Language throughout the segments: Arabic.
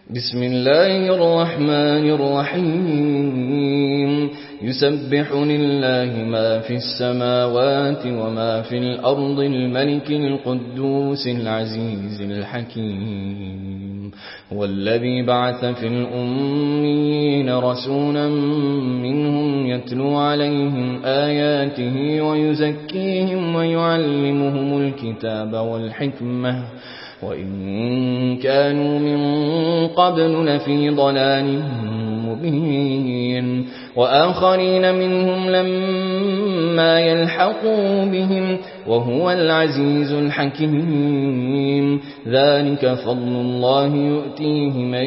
بسم الله الرحمن الرحيم يسبح لله ما في السماوات وما في الأرض الملك القدوس العزيز الحكيم هو الذي بعث في الأميين رسولا منهم يتلو عليهم آياته ويزكيهم ويعلمهم الكتاب والحكمة وإن كانوا من قبل لفي ضلال مبين وآخرين منهم لما يلحقوا بهم وهو العزيز الحكيم ذلك فضل الله يؤتيه من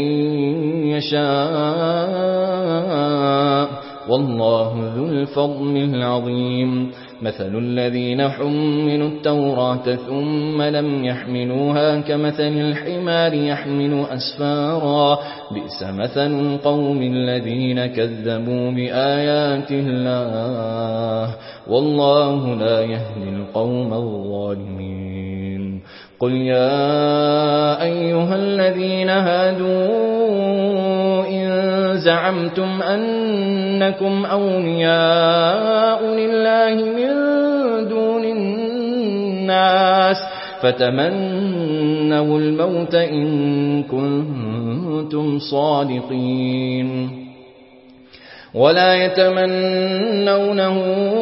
يشاء والله ذو الفضل العظيم مثل الذين حملوا التوراة ثم لم يحملوها كمثل الحمار يحمل أسفارا بئس مثل القوم الذين كذبوا بآيات الله والله لا يهدي القوم الظالمين قل يا أيها الذين هادوا إن زعمتم أنكم أولياء لله من دون الناس فتمنوا الموت إن كنتم صادقين ولا يتمنونه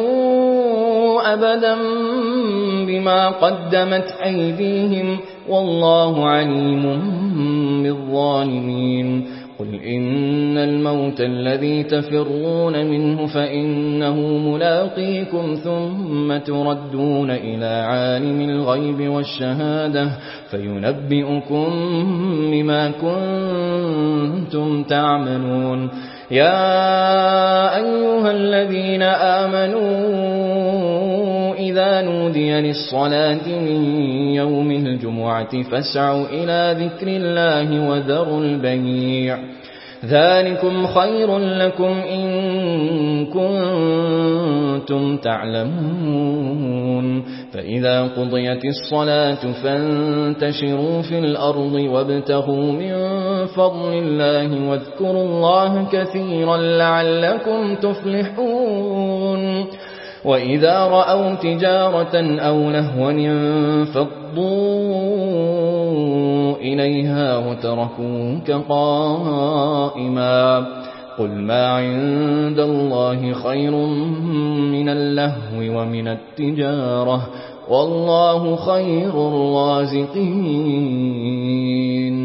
أبدا بما قدمت أيديهم والله عليم بالظالمين قل إن الموت الذي تفرون منه فإنه ملاقيكم ثم تردون إلى عالم الغيب والشهادة فينبئكم بما كنتم تعملون يا أيها الذين آمنوا إذا نودي للصلاة من يوم الجمعة فاسعوا إلى ذكر الله وذروا البيع ذلكم خير لكم إن كنتم تعلمون فإذا قضيت الصلاة فانتشروا في الأرض وابتغوا من فضل الله واذكروا الله كثيرا لعلكم تفلحون وإذا رأوا تجارة أو لهوا انفضوا إليها وتركوك قائما قل ما عند الله خير من اللهو ومن التجارة والله خير الرازقين